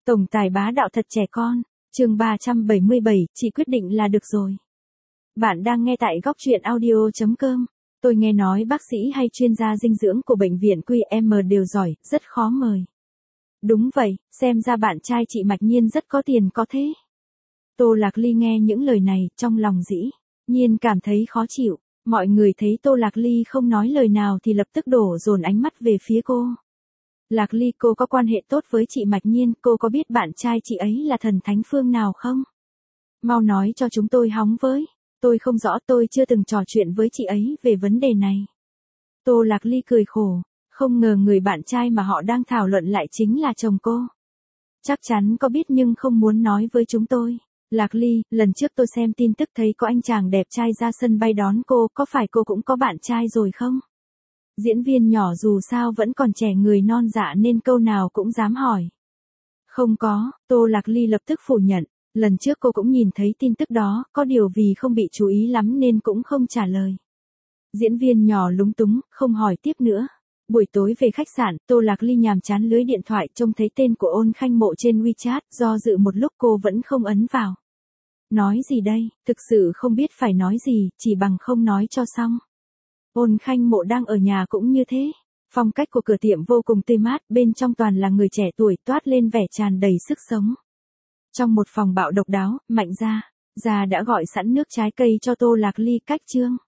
Tổng tài bá đạo thật trẻ con, chương 377, chị quyết định là được rồi. Bạn đang nghe tại góc truyện audio.com. Tôi nghe nói bác sĩ hay chuyên gia dinh dưỡng của bệnh viện QM đều giỏi, rất khó mời. Đúng vậy, xem ra bạn trai chị Mạch Nhiên rất có tiền có thế. Tô Lạc Ly nghe những lời này, trong lòng dĩ nhiên cảm thấy khó chịu. Mọi người thấy Tô Lạc Ly không nói lời nào thì lập tức đổ dồn ánh mắt về phía cô. Lạc Ly, cô có quan hệ tốt với chị Mạch Nhiên, cô có biết bạn trai chị ấy là thần thánh phương nào không? Mau nói cho chúng tôi hóng với. Tôi không rõ, tôi chưa từng trò chuyện với chị ấy về vấn đề này. Tô Lạc Ly cười khổ, không ngờ người bạn trai mà họ đang thảo luận lại chính là chồng cô. Chắc chắn có biết nhưng không muốn nói với chúng tôi. Lạc Ly, lần trước tôi xem tin tức thấy có anh chàng đẹp trai ra sân bay đón cô, có phải cô cũng có bạn trai rồi không? Diễn viên nhỏ dù sao vẫn còn trẻ, người non dạ nên câu nào cũng dám hỏi. Không có, Tô Lạc Ly lập tức phủ nhận. Lần trước cô cũng nhìn thấy tin tức đó, có điều vì không bị chú ý lắm nên cũng không trả lời. Diễn viên nhỏ lúng túng, không hỏi tiếp nữa. Buổi tối về khách sạn, Tô Lạc Ly nhàm chán lưới điện thoại, trông thấy tên của Ôn Khanh Mộ trên WeChat, do dự một lúc cô vẫn không ấn vào. Nói gì đây, thực sự không biết phải nói gì, chỉ bằng không nói cho xong. Ôn Khanh Mộ đang ở nhà cũng như thế. Phong cách của cửa tiệm vô cùng tươi mát, bên trong toàn là người trẻ tuổi, toát lên vẻ tràn đầy sức sống. Trong một phòng bạo độc đáo, Mạnh gia đã gọi sẵn nước trái cây cho Tô Lạc Ly cách chương.